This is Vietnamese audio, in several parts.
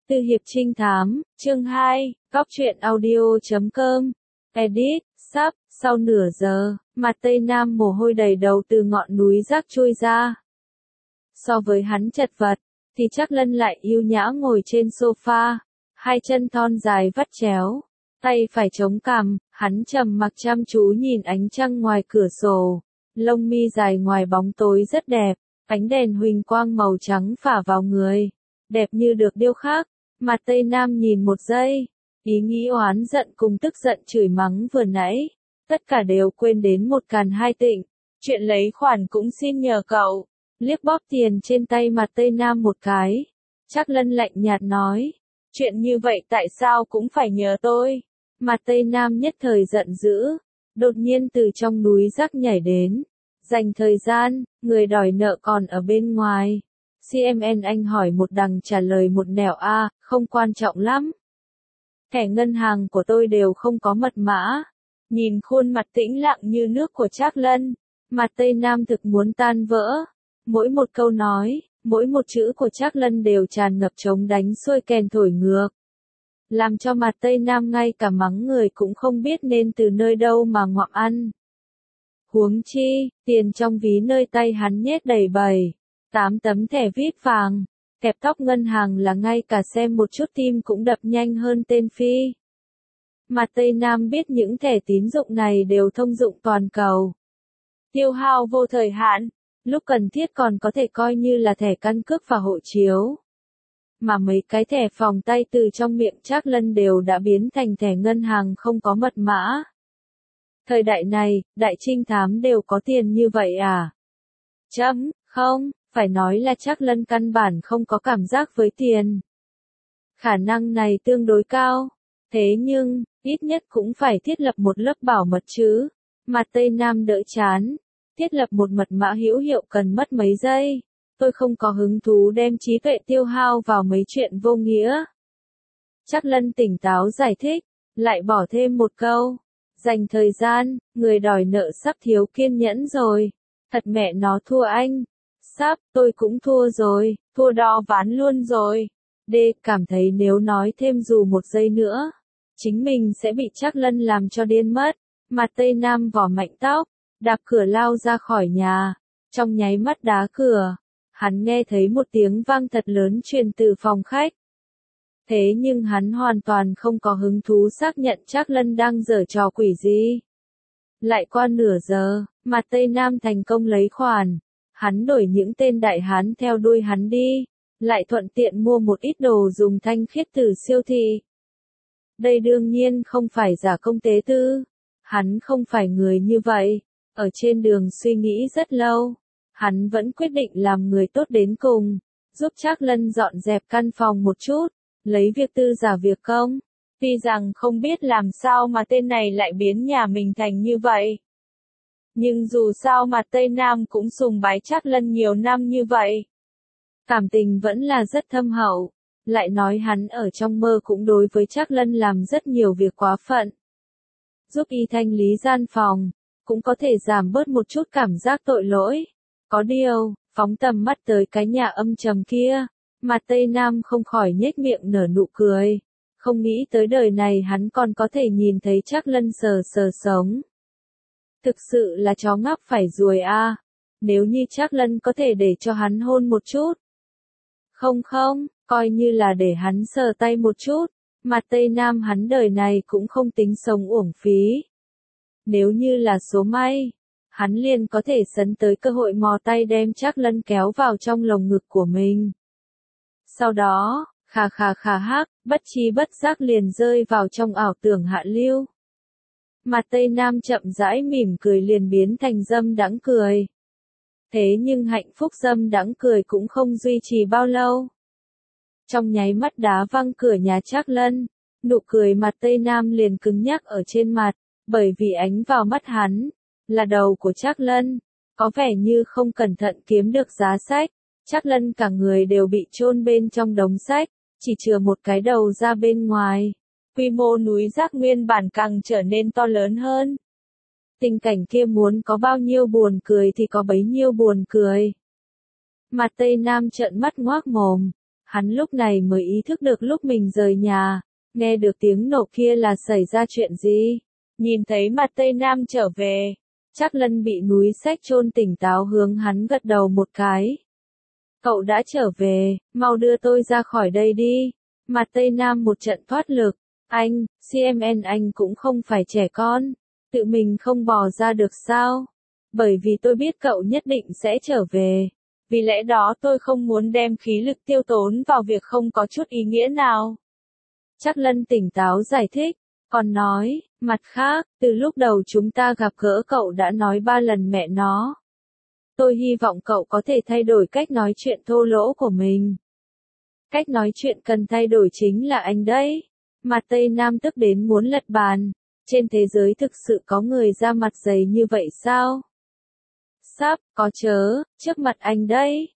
Tư hiệp trinh thám, chương 2, góc truyện audio.com, edit, sắp, sau nửa giờ, mặt Tây Nam mồ hôi đầy đầu từ ngọn núi rác trôi ra. So với hắn chật vật, thì Trác Lân lại yêu nhã ngồi trên sofa, hai chân thon dài vắt chéo, tay phải chống cằm, hắn trầm mặc chăm chú nhìn ánh trăng ngoài cửa sổ, lông mi dài ngoài bóng tối rất đẹp, ánh đèn huỳnh quang màu trắng phả vào người, đẹp như được điêu khắc. Mặt Tây Nam nhìn một giây, ý nghĩ oán giận cùng tức giận chửi mắng vừa nãy, tất cả đều quên đến một càn hai tịnh, chuyện lấy khoản cũng xin nhờ cậu, liếc bóp tiền trên tay mặt Tây Nam một cái, Trác Lân lạnh nhạt nói, chuyện như vậy tại sao cũng phải nhờ tôi, mặt Tây Nam nhất thời giận dữ, đột nhiên từ trong núi rác nhảy đến, dành thời gian, người đòi nợ còn ở bên ngoài. CMN anh hỏi một đằng trả lời một nẻo không quan trọng lắm. Thẻ ngân hàng của tôi đều không có mật mã. Nhìn khuôn mặt tĩnh lặng như nước của Trác Lân, mặt Tây Nam thực muốn tan vỡ. Mỗi một câu nói, mỗi một chữ của Trác Lân đều tràn ngập trống đánh xuôi kèn thổi ngược. Làm cho mặt Tây Nam ngay cả mắng người cũng không biết nên từ nơi đâu mà ngoạm ăn. Huống chi, tiền trong ví nơi tay hắn nhét đầy bầy. 8 tấm thẻ vip vàng, kẹp tóc ngân hàng là ngay cả xem một chút tim cũng đập nhanh hơn tên Phi. Mặt Tây Nam biết những thẻ tín dụng này đều thông dụng toàn cầu. Tiêu hao vô thời hạn, lúc cần thiết còn có thể coi như là thẻ căn cước và hộ chiếu. Mà mấy cái thẻ phòng tay từ trong miệng Trác Lân đều đã biến thành thẻ ngân hàng không có mật mã. Thời đại này, đại trinh thám đều có tiền như vậy à? Không. Phải nói là Trác Lân căn bản không có cảm giác với tiền. Khả năng này tương đối cao. Thế nhưng, ít nhất cũng phải thiết lập một lớp bảo mật chứ. Mặt Tây Nam đỡ chán. Thiết lập một mật mã hữu hiệu cần mất mấy giây. Tôi không có hứng thú đem trí tuệ tiêu hao vào mấy chuyện vô nghĩa. Trác Lân tỉnh táo giải thích, lại bỏ thêm một câu. Dành thời gian, người đòi nợ sắp thiếu kiên nhẫn rồi. Thật mẹ nó thua anh. Sắp, tôi cũng thua rồi, thua đo ván luôn rồi. Cảm thấy nếu nói thêm dù một giây nữa, chính mình sẽ bị Trác Lân làm cho điên mất. Mặt Tây Nam vò mạnh tóc, đạp cửa lao ra khỏi nhà. Trong nháy mắt đá cửa, hắn nghe thấy một tiếng vang thật lớn truyền từ phòng khách. Thế nhưng hắn hoàn toàn không có hứng thú xác nhận Trác Lân đang giở trò quỷ gì. Lại qua nửa giờ, mặt Tây Nam thành công lấy khoản. Hắn đổi những tên đại hán theo đuôi hắn đi, lại thuận tiện mua một ít đồ dùng thanh khiết từ siêu thị. Đây đương nhiên không phải giả công tế tư. Hắn không phải người như vậy. Ở trên đường suy nghĩ rất lâu, hắn vẫn quyết định làm người tốt đến cùng, giúp Trác Lân dọn dẹp căn phòng một chút, lấy việc tư giả việc công. Tuy rằng không biết làm sao mà tên này lại biến nhà mình thành như vậy. Nhưng dù sao mặt Tây Nam cũng sùng bái Trác Lân nhiều năm như vậy. Cảm tình vẫn là rất thâm hậu. Lại nói hắn ở trong mơ cũng đối với Trác Lân làm rất nhiều việc quá phận. Giúp y thanh lý gian phòng, cũng có thể giảm bớt một chút cảm giác tội lỗi. Có điều, phóng tầm mắt tới cái nhà âm trầm kia, mặt Tây Nam không khỏi nhếch miệng nở nụ cười. Không nghĩ tới đời này hắn còn có thể nhìn thấy Trác Lân sờ sống. Thực sự là chó ngáp phải ruồi nếu như Trác Lân có thể để cho hắn hôn một chút. Không, coi như là để hắn sờ tay một chút, mặt Tây Nam hắn đời này cũng không tính sống uổng phí. Nếu như là số may, hắn liền có thể sấn tới cơ hội mò tay đem Trác Lân kéo vào trong lồng ngực của mình. Sau đó, khà hắc, bất chi bất giác liền rơi vào trong ảo tưởng hạ lưu. Mặt Tây Nam chậm rãi mỉm cười liền biến thành dâm đãng cười. Thế nhưng hạnh phúc dâm đãng cười cũng không duy trì bao lâu. Trong nháy mắt đá văng cửa nhà Trác Lân, nụ cười mặt Tây Nam liền cứng nhắc ở trên mặt, bởi vì ánh vào mắt hắn, là đầu của Trác Lân, có vẻ như không cẩn thận kiếm được giá sách, Trác Lân cả người đều bị chôn bên trong đống sách, chỉ chừa một cái đầu ra bên ngoài. Quy mô núi rác nguyên bản càng trở nên to lớn hơn. Tình cảnh kia muốn có bao nhiêu buồn cười thì có bấy nhiêu buồn cười. Mặt Tây Nam trợn mắt ngoác mồm, Hắn lúc này mới ý thức được lúc mình rời nhà, nghe được tiếng nổ kia là xảy ra chuyện gì. Nhìn thấy mặt Tây Nam trở về, Trác Lân bị núi xách chôn tỉnh táo hướng hắn gật đầu một cái. Cậu đã trở về, mau đưa tôi ra khỏi đây đi. Mặt Tây Nam một trận thoát lực. Anh, CMN anh cũng không phải trẻ con. Tự mình không bò ra được sao? Bởi vì tôi biết cậu nhất định sẽ trở về. Vì lẽ đó tôi không muốn đem khí lực tiêu tốn vào việc không có chút ý nghĩa nào. Trác Lân tỉnh táo giải thích. Còn nói, mặt khác, từ lúc đầu chúng ta gặp gỡ cậu đã nói 3 lần mẹ nó. Tôi hy vọng cậu có thể thay đổi cách nói chuyện thô lỗ của mình. Cách nói chuyện cần thay đổi chính là anh đấy. Mặt Tây Nam tức đến muốn lật bàn. Trên thế giới thực sự có người da mặt dày như vậy sao? Sắp, có chớ, trước mặt anh đấy,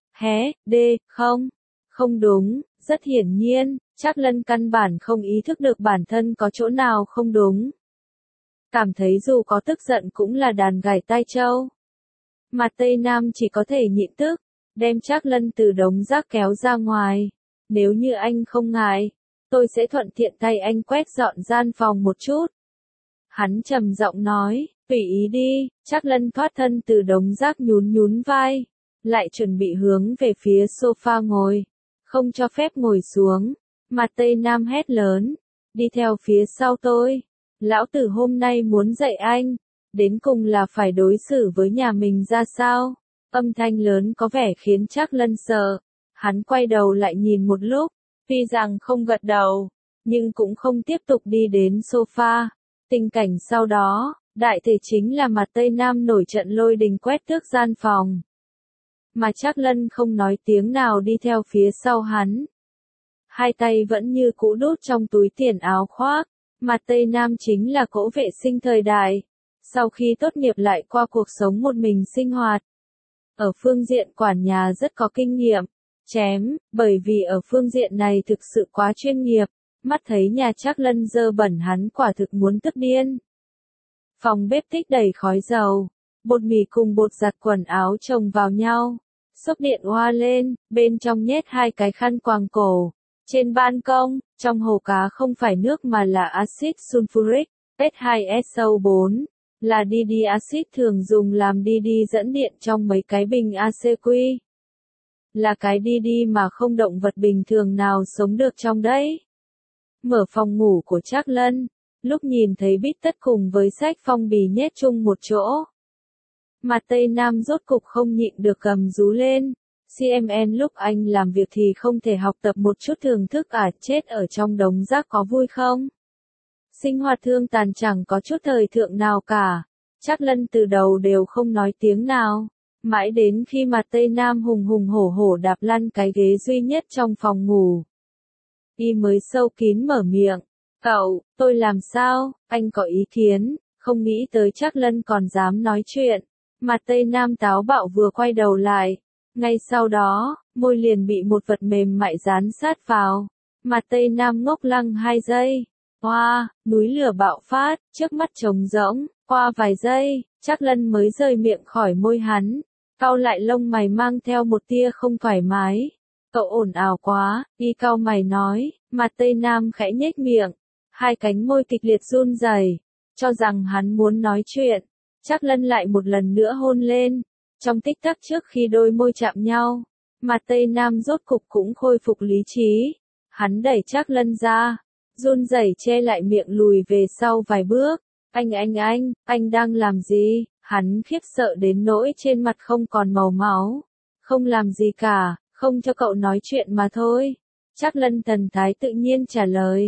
không, không đúng, rất hiển nhiên, Trác Lân căn bản không ý thức được bản thân có chỗ nào không đúng. Cảm thấy dù có tức giận cũng là đàn gảy tai trâu. Mặt Tây Nam chỉ có thể nhịn tức, đem Trác Lân từ đống rác kéo ra ngoài. Nếu như anh không ngại, tôi sẽ thuận tiện thay anh quét dọn gian phòng một chút. Hắn trầm giọng nói, tùy ý đi. Trác Lân thoát thân từ đống rác nhún nhún vai, lại chuẩn bị hướng về phía sofa ngồi, không cho phép ngồi xuống. Mặt Tây Nam hét lớn, đi theo phía sau tôi. Lão tử hôm nay muốn dạy anh, đến cùng là phải đối xử với nhà mình ra sao. Âm thanh lớn có vẻ khiến Trác Lân sợ. Hắn quay đầu lại nhìn một lúc, tuy rằng không gật đầu, nhưng cũng không tiếp tục đi đến sofa. Tình cảnh sau đó, đại thể chính là mặt Tây Nam nổi trận lôi đình quét tước gian phòng. Mà Trác Lân không nói tiếng nào đi theo phía sau hắn. Hai tay vẫn như cũ đút trong túi tiền áo khoác. Mặt Tây Nam chính là cỗ vệ sinh thời đại. Sau khi tốt nghiệp lại qua cuộc sống một mình sinh hoạt. Ở phương diện quản nhà rất có kinh nghiệm. Bởi vì ở phương diện này thực sự quá chuyên nghiệp. Mắt thấy nhà Trác Lân dơ bẩn hắn quả thực muốn tức điên. Phòng bếp tích đầy khói dầu. Bột mì cùng bột giặt quần áo chồng vào nhau. Xốc điện hoa lên, bên trong nhét 2 cái khăn quàng cổ. Trên ban công, trong hồ cá không phải nước mà là axit sulfuric, S2SO4, là DD axit thường dùng làm DD dẫn điện trong mấy cái bình ACQ. Là cái DD mà không động vật bình thường nào sống được trong đấy. Mở phòng ngủ của Trác Lân, lúc nhìn thấy bít tất cùng với sách phong bì nhét chung một chỗ. Mặt Tây Nam rốt cục không nhịn được gầm rú lên. CMN lúc anh làm việc thì không thể học tập một chút thưởng thức à, chết ở trong đống rác có vui không? Sinh hoạt thương tàn chẳng có chút thời thượng nào cả. Trác Lân từ đầu đều không nói tiếng nào. Mãi đến khi mặt Tây Nam hùng hùng hổ hổ đạp lăn cái ghế duy nhất trong phòng ngủ. Y mới sâu kín mở miệng. Cậu, tôi làm sao? Anh có ý kiến? Không nghĩ tới Trác Lân còn dám nói chuyện. Mặt Tây Nam táo bạo vừa quay đầu lại. Ngay sau đó, môi liền bị một vật mềm mại dán sát vào. Mặt Tây Nam ngốc lăng 2 giây. Hoa, núi lửa bạo phát, trước mắt trống rỗng. Qua vài giây, Trác Lân mới rời miệng khỏi môi hắn. Cau lại lông mày mang theo một tia không thoải mái. Cậu ồn ào quá, y cau mày nói. Mặt Tây Nam khẽ nhếch miệng. 2 cánh môi kịch liệt run rẩy, cho rằng hắn muốn nói chuyện. Trác Lân lại một lần nữa hôn lên. Trong tích tắc trước khi đôi môi chạm nhau, mặt Tây Nam rốt cục cũng khôi phục lý trí. Hắn đẩy Trác Lân ra, run rẩy che lại miệng lùi về sau vài bước. Anh đang làm gì? Hắn khiếp sợ đến nỗi trên mặt không còn màu máu. Không làm gì cả, không cho cậu nói chuyện mà thôi. Trác Lân thần thái tự nhiên trả lời.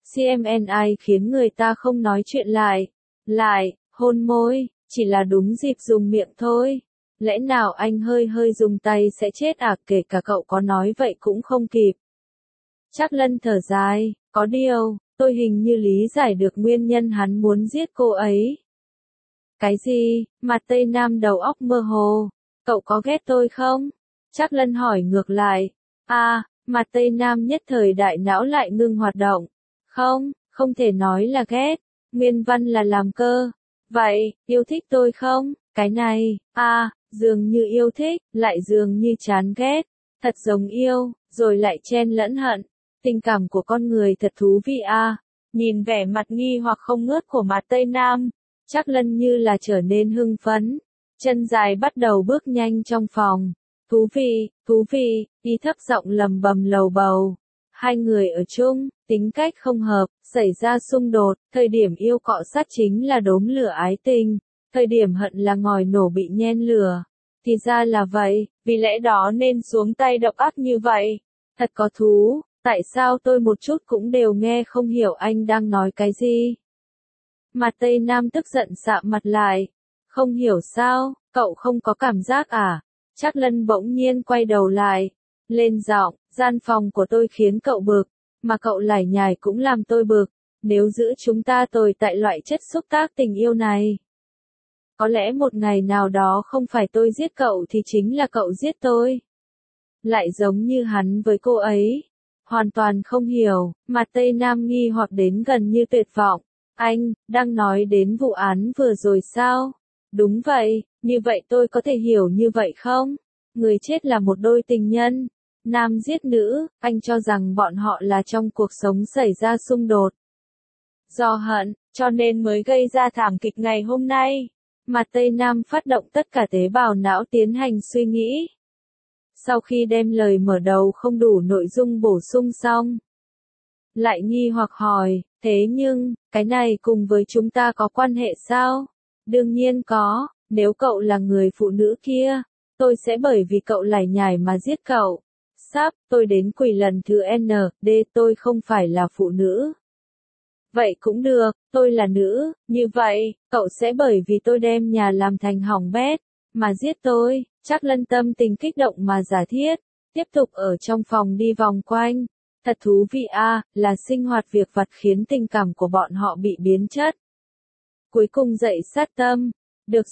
CMNI khiến người ta không nói chuyện lại, hôn môi, chỉ là đúng dịp dùng miệng thôi. Lẽ nào anh hơi dùng tay sẽ chết à, kể cả cậu có nói vậy cũng không kịp. Trác Lân thở dài, có điều, tôi hình như lý giải được nguyên nhân hắn muốn giết cô ấy. Cái gì? Mặt Tây Nam đầu óc mơ hồ. Cậu có ghét tôi không? Trác Lân hỏi ngược lại. Mặt Tây Nam nhất thời đại não lại ngưng hoạt động. Không thể nói là ghét. Nguyên văn là làm cơ. Vậy, yêu thích tôi không? Cái này, dường như yêu thích, lại dường như chán ghét. Thật giống yêu, rồi lại chen lẫn hận. Tình cảm của con người thật thú vị a. Nhìn vẻ mặt nghi hoặc không ngớt của mặt Tây Nam, Trác Lân như là trở nên hưng phấn. Chân dài bắt đầu bước nhanh trong phòng. Thú vị, đi thấp giọng lầm bầm lầu bầu. Hai người ở chung, tính cách không hợp, xảy ra xung đột, thời điểm yêu cọ sát chính là đốm lửa ái tình, thời điểm hận là ngòi nổ bị nhen lửa. Thì ra là vậy, vì lẽ đó nên xuống tay độc ác như vậy. Thật có thú, tại sao tôi một chút cũng đều nghe không hiểu anh đang nói cái gì? Mặt Tây Nam tức giận sạm mặt lại. Không hiểu sao, cậu không có cảm giác à? Trác Lân bỗng nhiên quay đầu lại, lên giọng, gian phòng của tôi khiến cậu bực, mà cậu lải nhải cũng làm tôi bực, nếu giữ chúng ta tồi tại loại chất xúc tác tình yêu này. Có lẽ một ngày nào đó không phải tôi giết cậu thì chính là cậu giết tôi. Lại giống như hắn với cô ấy. Hoàn toàn không hiểu, mặt Tây Nam nghi hoặc đến gần như tuyệt vọng. Anh, đang nói đến vụ án vừa rồi sao? Đúng vậy, như vậy tôi có thể hiểu như vậy không? Người chết là một đôi tình nhân. Nam giết nữ, anh cho rằng bọn họ là trong cuộc sống xảy ra xung đột. Do hận, cho nên mới gây ra thảm kịch ngày hôm nay. Mặt Tây Nam phát động tất cả tế bào não tiến hành suy nghĩ. Sau khi đem lời mở đầu không đủ nội dung bổ sung xong, lại nghi hoặc hỏi, thế nhưng, cái này cùng với chúng ta có quan hệ sao? Đương nhiên có, nếu cậu là người phụ nữ kia, tôi sẽ bởi vì cậu lải nhải mà giết cậu. Sắp, tôi đến quỷ lần thứ N, D, tôi không phải là phụ nữ. Vậy cũng được, tôi là nữ, như vậy, cậu sẽ bởi vì tôi đem nhà làm thành hỏng bét, mà giết tôi. Trác Lân tâm tình kích động mà giả thiết, tiếp tục ở trong phòng đi vòng quanh. Thật thú vị a, là sinh hoạt việc vặt khiến tình cảm của bọn họ bị biến chất. Cuối cùng dậy sát tâm. Được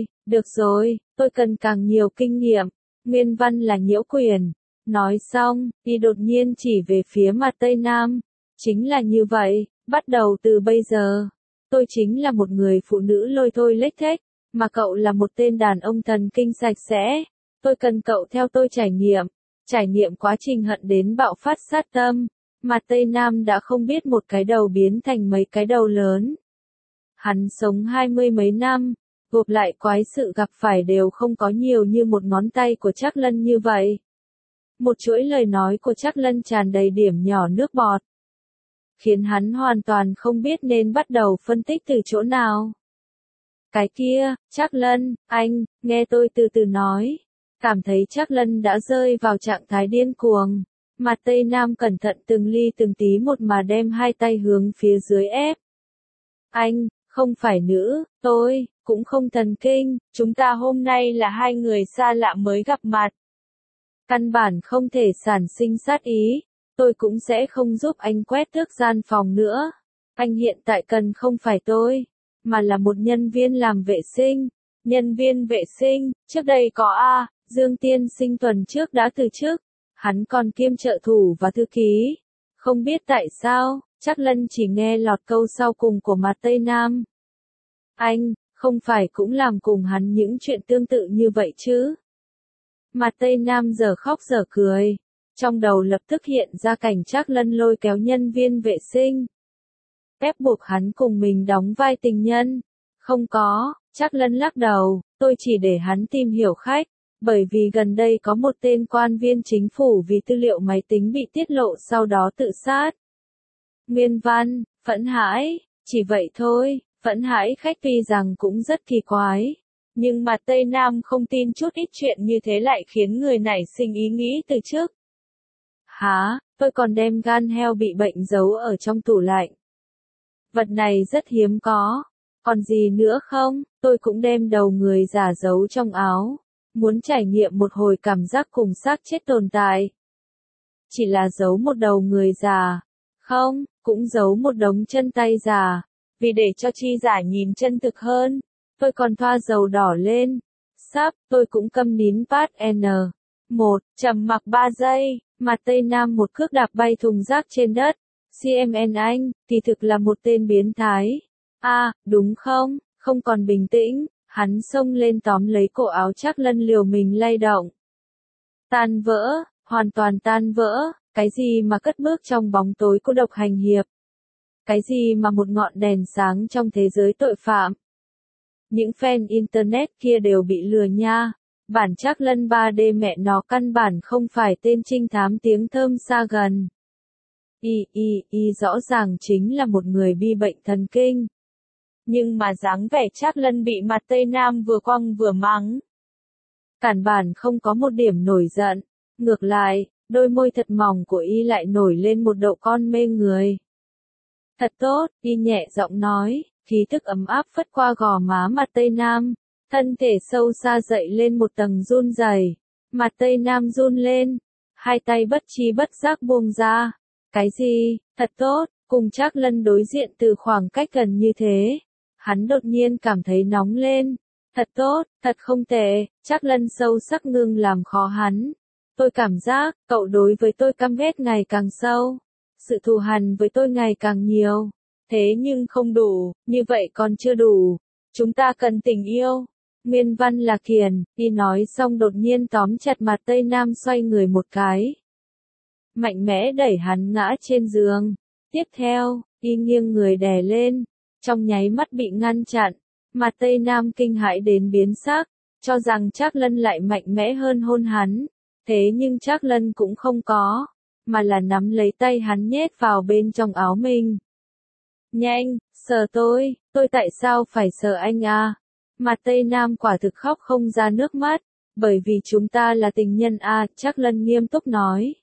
rồi, tôi cần càng nhiều kinh nghiệm. Nguyên văn là Nhiễu Quyền. Nói xong, y đột nhiên chỉ về phía mặt Tây Nam. Chính là như vậy, bắt đầu từ bây giờ, tôi chính là một người phụ nữ lôi thôi lếch thếch, mà cậu là một tên đàn ông thần kinh sạch sẽ. Tôi cần cậu theo tôi trải nghiệm quá trình hận đến bạo phát sát tâm. Mặt Tây Nam đã không biết một cái đầu biến thành mấy cái đầu lớn. Hắn sống 20 mấy năm, gộp lại quái sự gặp phải đều không có nhiều như một ngón tay của Trác Lân như vậy. Một chuỗi lời nói của Trác Lân tràn đầy điểm nhỏ nước bọt, khiến hắn hoàn toàn không biết nên bắt đầu phân tích từ chỗ nào. Cái kia, Trác Lân, anh, nghe tôi từ từ nói. Cảm thấy Trác Lân đã rơi vào trạng thái điên cuồng. Mặt Tây Nam cẩn thận từng ly từng tí một mà đem hai tay hướng phía dưới ép. Anh, không phải nữ, tôi, cũng không thần kinh, chúng ta hôm nay là hai người xa lạ mới gặp mặt. Căn bản không thể sản sinh sát ý, tôi cũng sẽ không giúp anh quét tước gian phòng nữa. Anh hiện tại cần không phải tôi, mà là một nhân viên làm vệ sinh. Nhân viên vệ sinh, trước đây có Dương Tiên Sinh tuần trước đã từ chức, hắn còn kiêm trợ thủ và thư ký. Không biết tại sao, Trác Lân chỉ nghe lọt câu sau cùng của mặt Tây Nam. Anh, không phải cũng làm cùng hắn những chuyện tương tự như vậy chứ? Mặt Tây Nam giờ khóc giờ cười, trong đầu lập tức hiện ra cảnh Trác Lân lôi kéo nhân viên vệ sinh, ép buộc hắn cùng mình đóng vai tình nhân. Không có, Trác Lân lắc đầu, tôi chỉ để hắn tìm hiểu khách, bởi vì gần đây có một tên quan viên chính phủ vì tư liệu máy tính bị tiết lộ sau đó tự sát. Nguyên văn, Phẫn Hãi, chỉ vậy thôi. Phẫn Hãi khách tuy rằng cũng rất kỳ quái, nhưng mà Tây Nam không tin chút ít chuyện như thế lại khiến người nảy sinh ý nghĩ từ trước. Hả, tôi còn đem gan heo bị bệnh giấu ở trong tủ lạnh. Vật này rất hiếm có. Còn gì nữa không? Tôi cũng đem đầu người già giấu trong áo. Muốn trải nghiệm một hồi cảm giác cùng xác chết tồn tại. Chỉ là giấu một đầu người già. Không, cũng giấu một đống chân tay già. Vì để cho chi giả nhìn chân thực hơn, tôi còn thoa dầu đỏ lên. Sắp, tôi cũng câm nín phát N. 1, trầm mặc 3 giây, mặt Tây Nam một cước đạp bay thùng rác trên đất. CMN anh, thì thực là một tên biến thái. Đúng không? Không còn bình tĩnh, hắn xông lên tóm lấy cổ áo Trác Lân liều mình lay động. Tan vỡ, hoàn toàn tan vỡ, cái gì mà cất bước trong bóng tối cô độc hành hiệp. Cái gì mà một ngọn đèn sáng trong thế giới tội phạm. Những fan internet kia đều bị lừa nha. Bản Trác Lân 3D mẹ nó căn bản không phải tên trinh thám tiếng thơm xa gần. Rõ ràng chính là một người bị bệnh thần kinh. Nhưng mà dáng vẻ Trác Lân bị mặt Tây Nam vừa quăng vừa mắng. Cản bản không có một điểm nổi giận. Ngược lại, đôi môi thật mỏng của y lại nổi lên một độ con mê người. Thật tốt, y nhẹ giọng nói, khí thức ấm áp phất qua gò má mặt Tây Nam. Thân thể sâu xa dậy lên một tầng run rẩy. Mặt Tây Nam run lên. Hai tay bất tri bất giác buông ra. Cái gì, thật tốt, cùng Trác Lân đối diện từ khoảng cách gần như thế. Hắn đột nhiên cảm thấy nóng lên. Thật tốt, thật không tệ, Trác Lân sâu sắc ngưng làm khó hắn. Tôi cảm giác, cậu đối với tôi căm ghét ngày càng sâu. Sự thù hằn với tôi ngày càng nhiều. Thế nhưng không đủ, như vậy còn chưa đủ. Chúng ta cần tình yêu. Nguyên văn là Kiền, y nói xong đột nhiên tóm chặt mặt Tây Nam xoay người một cái. Mạnh mẽ đẩy hắn ngã trên giường. Tiếp theo, y nghiêng người đè lên. Trong nháy mắt bị ngăn chặn. Mặt Tây Nam kinh hãi đến biến sắc. Cho rằng Trác Lân lại mạnh mẽ hơn hôn hắn. Thế nhưng Trác Lân cũng không có. Mà là nắm lấy tay hắn nhét vào bên trong áo mình. Nhanh, sờ tôi tại sao phải sờ anh à? Mặt Tây Nam quả thực khóc không ra nước mắt, bởi vì chúng ta là tình nhân à, Trác Lân nghiêm túc nói.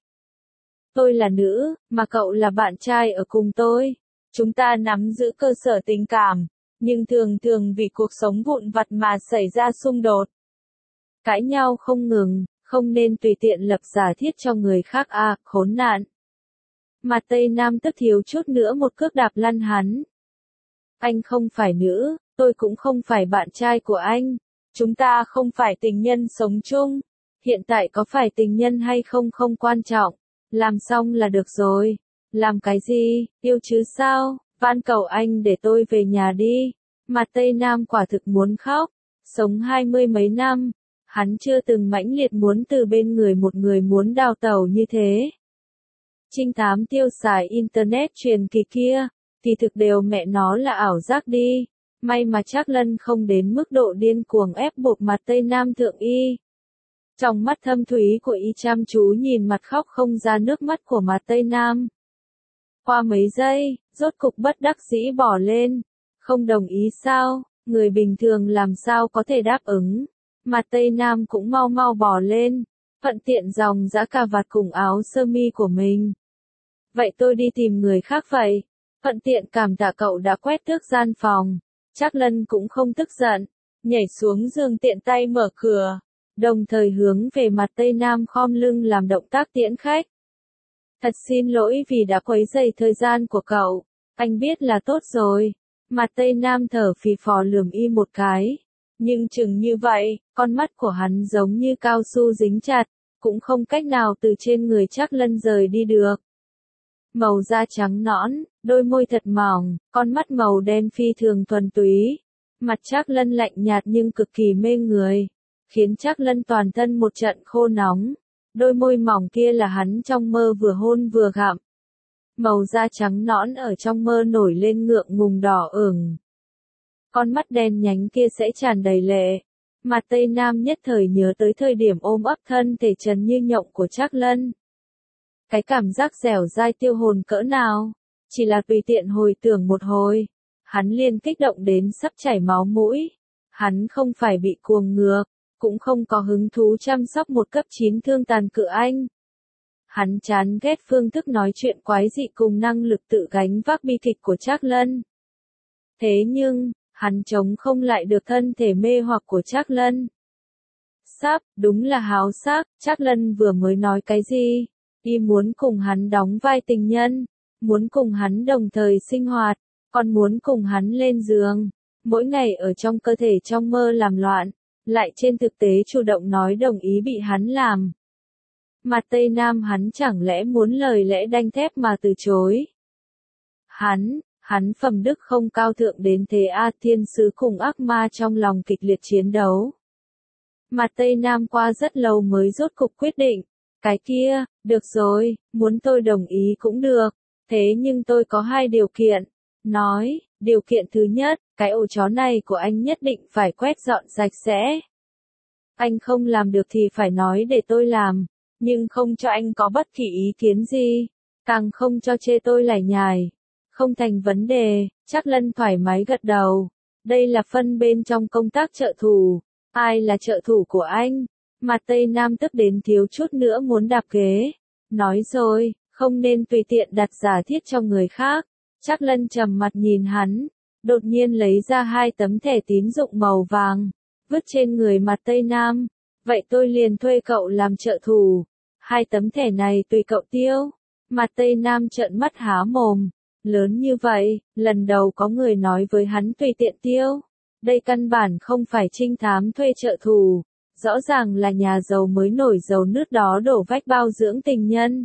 Tôi là nữ, mà cậu là bạn trai ở cùng tôi. Chúng ta nắm giữ cơ sở tình cảm, nhưng thường thường vì cuộc sống vụn vặt mà xảy ra xung đột. Cãi nhau không ngừng, không nên tùy tiện lập giả thiết cho người khác à, khốn nạn. Mặt Tây Nam tức thiếu chút nữa một cước đạp lăn hắn. Anh không phải nữ, tôi cũng không phải bạn trai của anh. Chúng ta không phải tình nhân sống chung. Hiện tại có phải tình nhân hay không không quan trọng. Làm xong là được rồi. Làm cái gì, yêu chứ sao, van cầu anh để tôi về nhà đi. Mặt Tây Nam quả thực muốn khóc. Sống 20 mấy năm, hắn chưa từng mãnh liệt muốn từ bên người một người muốn đào tẩu như thế. Trinh thám tiêu xài internet truyền kỳ kia, thì thực đều mẹ nó là ảo giác đi. May mà Trác Lân không đến mức độ điên cuồng ép buộc mặt Tây Nam thượng y. Trong mắt thâm thúy của y chăm chú nhìn mặt khóc không ra nước mắt của mặt Tây Nam. Qua mấy giây, rốt cục bất đắc dĩ bỏ lên. Không đồng ý sao, người bình thường làm sao có thể đáp ứng. Mặt Tây Nam cũng mau mau bỏ lên. Thuận tiện dòng giã cà vạt cùng áo sơ mi của mình. Vậy tôi đi tìm người khác vậy. Thuận tiện cảm tạ cậu đã quét tước gian phòng. Trác Lân cũng không tức giận. Nhảy xuống giường tiện tay mở cửa. Đồng thời hướng về mặt Tây Nam khom lưng làm động tác tiễn khách. Thật xin lỗi vì đã quấy rầy thời gian của cậu. Anh biết là tốt rồi. Mặt Tây Nam thở phì phò lườm y một cái. Nhưng chừng như vậy, con mắt của hắn giống như cao su dính chặt. Cũng không cách nào từ trên người Trác Lân rời đi được. Màu da trắng nõn, đôi môi thật mỏng, con mắt màu đen phi thường thuần túy. Mặt Trác Lân lạnh nhạt nhưng cực kỳ mê người. Khiến Trác Lân toàn thân một trận khô nóng. Đôi môi mỏng kia là hắn trong mơ vừa hôn vừa gặm. Màu da trắng nõn ở trong mơ nổi lên ngượng ngùng đỏ ửng. Con mắt đen nhánh kia sẽ tràn đầy lệ. Mặt Tây Nam nhất thời nhớ tới thời điểm ôm ấp thân thể trần như nhộng của Trác Lân. Cái cảm giác dẻo dai tiêu hồn cỡ nào. Chỉ là tùy tiện hồi tưởng một hồi. Hắn liền kích động đến sắp chảy máu mũi. Hắn không phải bị cuồng ngược. Cũng không có hứng thú chăm sóc một cấp 9 thương tàn cự anh. Hắn chán ghét phương thức nói chuyện quái dị cùng năng lực tự gánh vác bi kịch của Trác Lân. Thế nhưng, hắn chống không lại được thân thể mê hoặc của Trác Lân. Sắp, đúng là háo sắc, Trác Lân vừa mới nói cái gì? Y muốn cùng hắn đóng vai tình nhân, muốn cùng hắn đồng thời sinh hoạt, còn muốn cùng hắn lên giường, mỗi ngày ở trong cơ thể trong mơ làm loạn, lại trên thực tế chủ động nói đồng ý bị hắn làm. Mặt Tây Nam hắn chẳng lẽ muốn lời lẽ đanh thép mà từ chối? Hắn phẩm đức không cao thượng đến thế a, thiên sứ cùng ác ma trong lòng kịch liệt chiến đấu. Mặt Tây Nam qua rất lâu mới rốt cục quyết định, Cái kia, được rồi, muốn tôi đồng ý cũng được. Thế nhưng tôi có hai điều kiện. Nói, điều kiện thứ nhất, cái ổ chó này của anh nhất định phải quét dọn sạch sẽ. Anh không làm được thì phải nói để tôi làm, nhưng không cho anh có bất kỳ ý kiến gì, càng không cho chê tôi lải nhải. Không thành vấn đề, Trác Lân thoải mái gật đầu. Đây là phân bên trong công tác trợ thủ. Ai là trợ thủ của anh? Mặt Tây Nam tức đến thiếu chút nữa muốn đạp ghế. Nói rồi, không nên tùy tiện đặt giả thiết cho người khác. Trác Lân trầm mặt nhìn hắn, đột nhiên lấy ra hai tấm thẻ tín dụng màu vàng, vứt trên người Mặt Tây Nam. Vậy tôi liền thuê cậu làm trợ thủ. Hai tấm thẻ này tùy cậu tiêu. Mặt Tây Nam trợn mắt há mồm. Lớn như vậy, lần đầu có người nói với hắn tùy tiện tiêu. Đây căn bản không phải trinh thám thuê trợ thủ. Rõ ràng là nhà giàu mới nổi dầu nước đó đổ vách bao dưỡng tình nhân.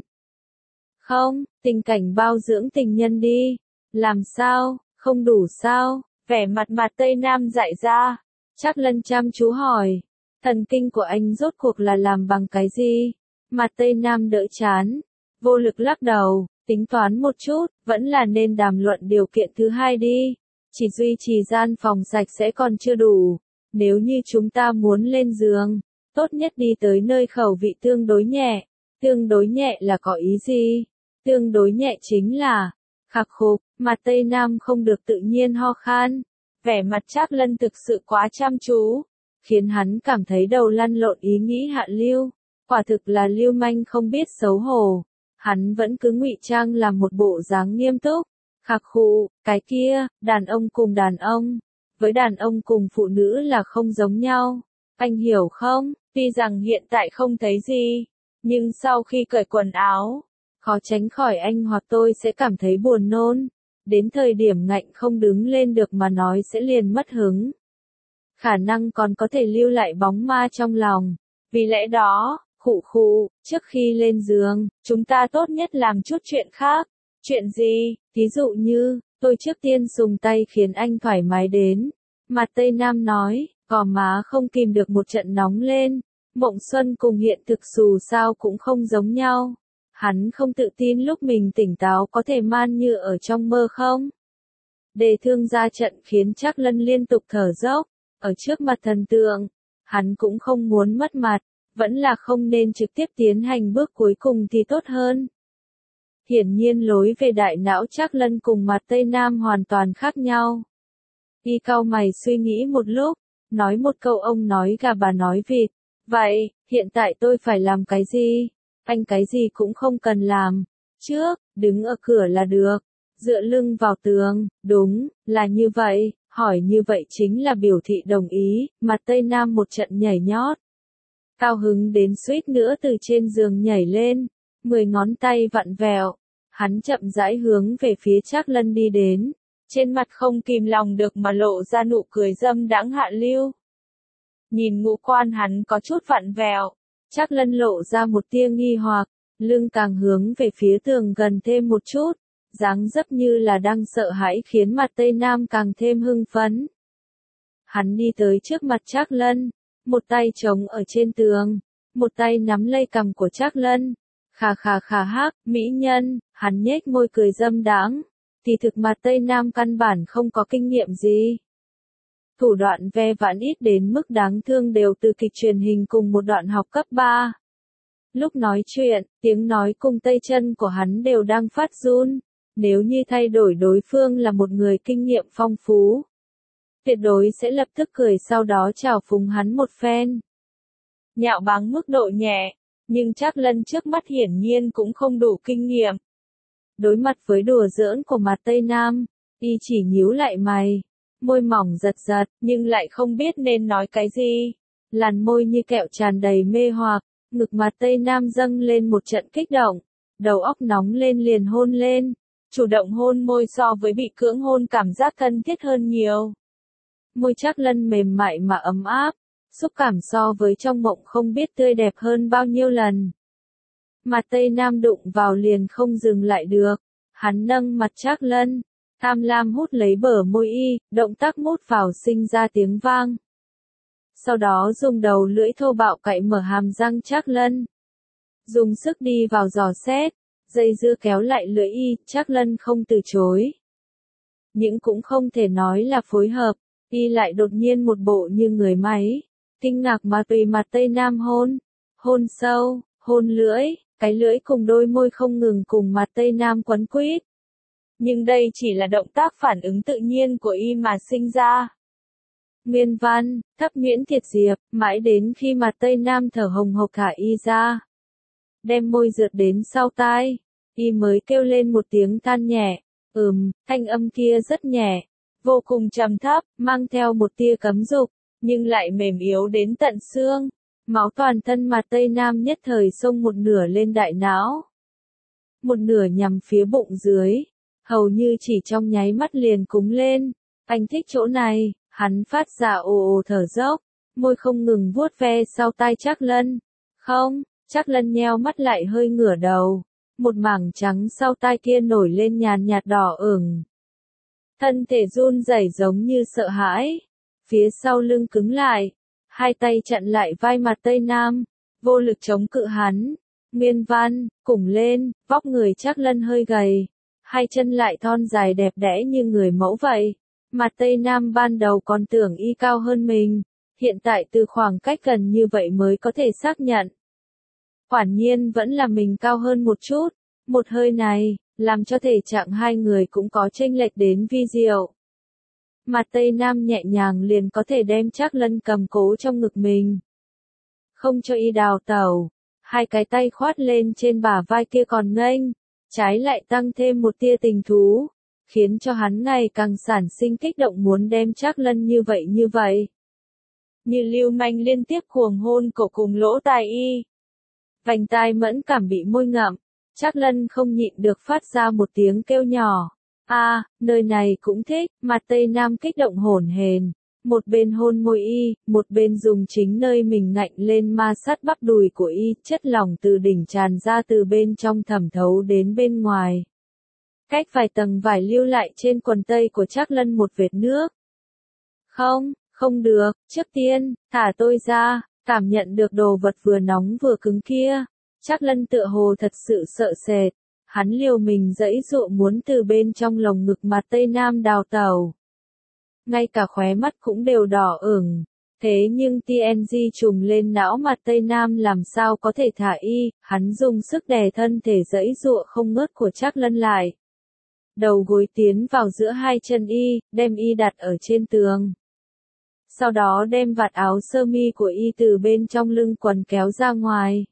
Không, tình cảnh bao dưỡng tình nhân đi. Làm sao, không đủ sao? Vẻ mặt Mặt Tây Nam dại ra. Trác Lân chăm chú hỏi. Thần kinh của anh rốt cuộc là làm bằng cái gì? Mặt Tây Nam đỡ chán. Vô lực lắc đầu, tính toán một chút, vẫn là nên đàm luận điều kiện thứ hai đi. Chỉ duy trì gian phòng sạch sẽ còn chưa đủ. Nếu như chúng ta muốn lên giường, tốt nhất đi tới nơi khẩu vị tương đối nhẹ. Tương đối nhẹ là có ý gì? Tương đối nhẹ chính là khạc khục. Mặt Tây Nam không được tự nhiên ho khan. Vẻ mặt Trác Lân thực sự quá chăm chú, khiến hắn cảm thấy đầu lăn lộn ý nghĩ hạ lưu. Quả thực là lưu manh không biết xấu hổ. Hắn vẫn cứ ngụy trang làm một bộ dáng nghiêm túc. Khạc khụ, cái kia, đàn ông cùng đàn ông, với đàn ông cùng phụ nữ là không giống nhau. Anh hiểu không? Tuy rằng hiện tại không thấy gì, nhưng sau khi cởi quần áo, khó tránh khỏi anh hoặc tôi sẽ cảm thấy buồn nôn. Đến thời điểm ngạnh không đứng lên được mà nói sẽ liền mất hứng. Khả năng còn có thể lưu lại bóng ma trong lòng. Vì lẽ đó, khụ khụ, trước khi lên giường, chúng ta tốt nhất làm chút chuyện khác. Chuyện gì? Ví dụ như, tôi trước tiên dùng tay khiến anh thoải mái đến. Mặt Tây Nam nói, gò má không kìm được một trận nóng lên. Mộng xuân cùng hiện thực dù sao cũng không giống nhau. Hắn không tự tin lúc mình tỉnh táo có thể man như ở trong mơ không? Đề thương ra trận khiến Trác Lân liên tục thở dốc. Ở trước mặt thần tượng, hắn cũng không muốn mất mặt. Vẫn là không nên trực tiếp tiến hành bước cuối cùng thì tốt hơn. Hiển nhiên lối về đại não Trác Lân cùng Mặt Tây Nam hoàn toàn khác nhau. Y cau mày suy nghĩ một lúc, nói một câu ông nói gà bà nói vịt. Vậy, hiện tại tôi phải làm cái gì? Anh cái gì cũng không cần làm. Trước, đứng ở cửa là được. Dựa lưng vào tường, đúng, là như vậy. Hỏi như vậy chính là biểu thị đồng ý. Mặt Tây Nam một trận nhảy nhót. Cao hứng đến suýt nữa từ trên giường nhảy lên. 10 ngón tay vặn vẹo. Hắn chậm rãi hướng về phía Trác Lân đi đến. Trên mặt không kìm lòng được mà lộ ra nụ cười dâm đãng hạ lưu. Nhìn ngũ quan hắn có chút vặn vẹo. Trác Lân lộ ra một tia nghi hoặc. Lưng càng hướng về phía tường gần thêm một chút. Dáng dấp như là đang sợ hãi khiến Mặt Tây Nam càng thêm hưng phấn. Hắn đi tới trước mặt Trác Lân. Một tay chống ở trên tường. Một tay nắm lấy cằm của Trác Lân. Khà khà khà hác, mỹ nhân, hắn nhếch môi cười dâm đãng. Thì thực Mặt Tây Nam căn bản không có kinh nghiệm gì. Thủ đoạn ve vãn ít đến mức đáng thương đều từ kịch truyền hình cùng một đoạn học cấp 3. Lúc nói chuyện, tiếng nói cùng tay chân của hắn đều đang phát run. Nếu như thay đổi đối phương là một người kinh nghiệm phong phú, tuyệt đối sẽ lập tức cười sau đó chào phúng hắn một phen. Nhạo báng mức độ nhẹ, nhưng Trác Lân trước mắt hiển nhiên cũng không đủ kinh nghiệm. Đối mặt với đùa giỡn của Mặt Tây Nam, y chỉ nhíu lại mày, môi mỏng giật giật, nhưng lại không biết nên nói cái gì. Làn môi như kẹo tràn đầy mê hoặc, ngực Mặt Tây Nam dâng lên một trận kích động, đầu óc nóng lên liền hôn lên. Chủ động hôn môi so với bị cưỡng hôn cảm giác thân thiết hơn nhiều. Môi Trác Lân mềm mại mà ấm áp, xúc cảm so với trong mộng không biết tươi đẹp hơn bao nhiêu lần. Mặt Tây Nam đụng vào liền không dừng lại được. Hắn nâng mặt Trác Lân, tham lam hút lấy bờ môi y, động tác mút vào sinh ra tiếng vang. Sau đó dùng đầu lưỡi thô bạo cạy mở hàm răng Trác Lân. dùng sức đi vào dò xét, dây dưa kéo lại lưỡi y, Trác Lân không từ chối. Nhưng cũng không thể nói là phối hợp, y lại đột nhiên một bộ như người máy, kinh ngạc mà tùy mặt Tây Nam hôn, hôn sâu, hôn lưỡi, cái lưỡi cùng đôi môi không ngừng cùng mặt Tây Nam quấn quýt. Nhưng đây chỉ là động tác phản ứng tự nhiên của y mà sinh ra. Nguyên văn, thấp Nguyễn Thiệt Diệp, mãi đến khi mặt Tây Nam thở hồng hộc thả y ra. Đem môi rượt đến sau tai, y mới kêu lên một tiếng than nhẹ, thanh âm kia rất nhẹ, vô cùng trầm thấp, mang theo một tia cấm dục, nhưng lại mềm yếu đến tận xương. Máu toàn thân mặt Tây Nam nhất thời xông một nửa lên đại não, một nửa nhằm phía bụng dưới, hầu như chỉ trong nháy mắt liền cúng lên. Anh thích chỗ này, hắn phát ra ồ ồ thở dốc, môi không ngừng vuốt ve sau tai Trác Lân. Không, Trác Lân nheo mắt lại hơi ngửa đầu, một mảng trắng sau tai kia nổi lên nhàn nhạt đỏ ửng. Thân thể run rẩy giống như sợ hãi, phía sau lưng cứng lại, hai tay chặn lại vai mặt Tây Nam, vô lực chống cự hắn. Nguyên văn, cùng lên, vóc người Trác Lân hơi gầy, hai chân lại thon dài đẹp đẽ như người mẫu vậy. Mặt Tây Nam ban đầu còn tưởng y cao hơn mình, hiện tại từ khoảng cách gần như vậy mới có thể xác nhận. Quả nhiên vẫn là mình cao hơn một chút, một hơi này, làm cho thể trạng hai người cũng có chênh lệch đến vi diệu. Mặt Tây Nam nhẹ nhàng liền có thể đem Trác Lân cầm cố trong ngực mình. Không cho y đào tẩu, hai cái tay khoát lên trên bả vai kia còn nghênh, trái lại tăng thêm một tia tình thú, khiến cho hắn ngày càng sản sinh kích động muốn đem Trác Lân như vậy. Như lưu manh liên tiếp cuồng hôn cổ cùng lỗ tai y. Vành tai mẫn cảm bị môi ngậm, Trác Lân không nhịn được phát ra một tiếng kêu nhỏ. Nơi này cũng thích, mặt Tây Nam kích động hổn hển, một bên hôn môi y, một bên dùng chính nơi mình ngạnh lên ma sát bắp đùi của y, chất lỏng từ đỉnh tràn ra từ bên trong thẩm thấu đến bên ngoài. Cách vài tầng vải lưu lại trên quần tây của Trác Lân một vệt nước. Không được, trước tiên, thả tôi ra, cảm nhận được đồ vật vừa nóng vừa cứng kia. Trác Lân tựa hồ thật sự sợ sệt, hắn liều mình giãy giụa muốn từ bên trong lồng ngực mặt Tây Nam đào tẩu. Ngay cả khóe mắt cũng đều đỏ ửng, thế nhưng TNG trùng lên não mặt Tây Nam làm sao có thể thả y, hắn dùng sức đè thân thể giãy giụa không ngớt của Trác Lân lại. Đầu gối tiến vào giữa hai chân y, đem y đặt ở trên tường. Sau đó đem vạt áo sơ mi của y từ bên trong lưng quần kéo ra ngoài.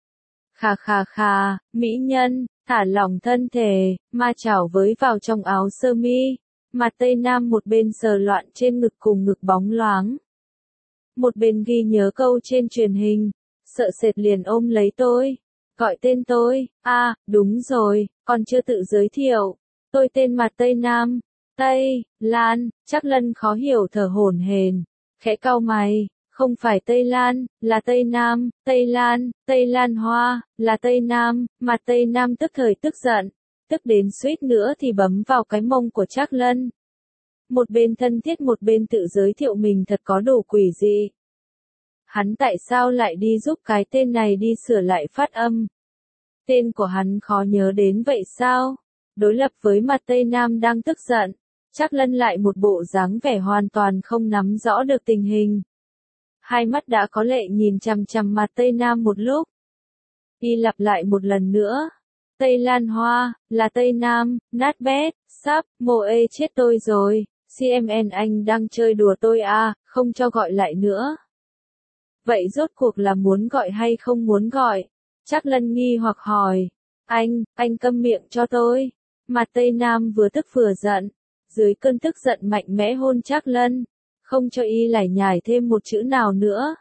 Khà, mỹ nhân, thả lỏng thân thể, ma chảo với vào trong áo sơ mi. Mặt Tây Nam một bên sờ loạn trên ngực cùng ngực bóng loáng. Một bên ghi nhớ câu trên truyền hình, sợ sệt liền ôm lấy tôi. Gọi tên tôi, đúng rồi, còn chưa tự giới thiệu. Tôi tên mặt Tây Nam, Tây Lan. Trác Lân khó hiểu thở hổn hển, khẽ cau mày, không phải Tây Lan, là Tây Nam, Tây Lan Hoa, là Tây Nam. Mặt Tây Nam tức thời tức giận, tức đến suýt nữa thì bấm vào cái mông của Trác Lân. Một bên thân thiết một bên tự giới thiệu mình thật có đủ quỷ dị. Hắn tại sao lại đi giúp cái tên này đi sửa lại phát âm? Tên của hắn khó nhớ đến vậy sao? Đối lập với mặt Tây Nam đang tức giận, Trác Lân lại một bộ dáng vẻ hoàn toàn không nắm rõ được tình hình. Hai mắt đã có lệ nhìn chằm chằm mặt Tây Nam một lúc. Y lặp lại một lần nữa. Tây Lan Hoa, là Tây Nam, nát bét, sắp, mồ ê chết tôi rồi, CMN anh đang chơi đùa tôi không cho gọi lại nữa. Vậy rốt cuộc là muốn gọi hay không muốn gọi? Trác Lân nghi hoặc hỏi. Anh câm miệng cho tôi. Mặt Tây Nam vừa tức vừa giận, dưới cơn tức giận mạnh mẽ hôn Trác Lân, không cho y lải nhải thêm một chữ nào nữa.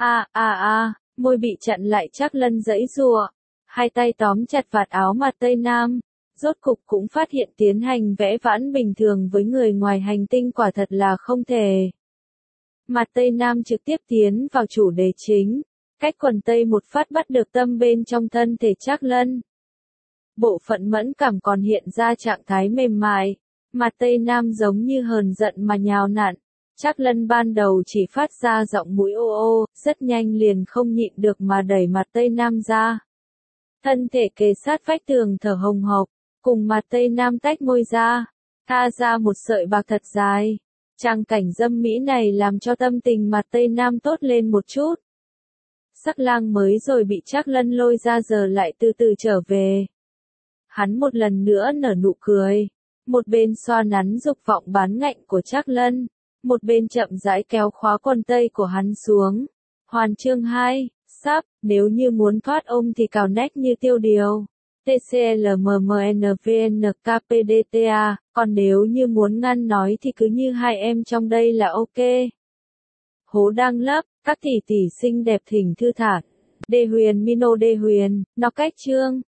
Môi bị chặn lại Trác Lân giãy giụa, hai tay tóm chặt vạt áo mặt Tây Nam, rốt cục cũng phát hiện tiến hành vẽ vãn bình thường với người ngoài hành tinh quả thật là không thể. Mặt Tây Nam trực tiếp tiến vào chủ đề chính, cách quần tây một phát bắt được tâm bên trong thân thể Trác Lân. Bộ phận mẫn cảm còn hiện ra trạng thái mềm mại, mặt Tây Nam giống như hờn giận mà nhào nặn. Trác Lân ban đầu chỉ phát ra giọng mũi ô ô, rất nhanh liền không nhịn được mà đẩy mặt Tây Nam ra. thân thể kề sát vách tường thở hồng hộc, cùng mặt Tây Nam tách môi ra, tha ra một sợi bạc thật dài. Trang cảnh dâm mỹ này làm cho tâm tình mặt Tây Nam tốt lên một chút. Sắc lang mới rồi bị Trác Lân lôi ra giờ lại từ từ trở về. Hắn một lần nữa nở nụ cười, một bên xoa nắn dục vọng bán ngạnh của Trác Lân, một bên chậm rãi kéo khóa quần tây của hắn xuống. Hoàn chương 2, sắp, nếu như muốn thoát ôm thì cào nách như tiêu điều. TCLMMNVNKPDTA, còn nếu như muốn ngăn nói thì cứ như hai em trong đây là ok. Hố đang lấp, các tỷ tỷ xinh đẹp thỉnh thư thản. Đê Huyền Mino Đê Huyền, nó cách chương.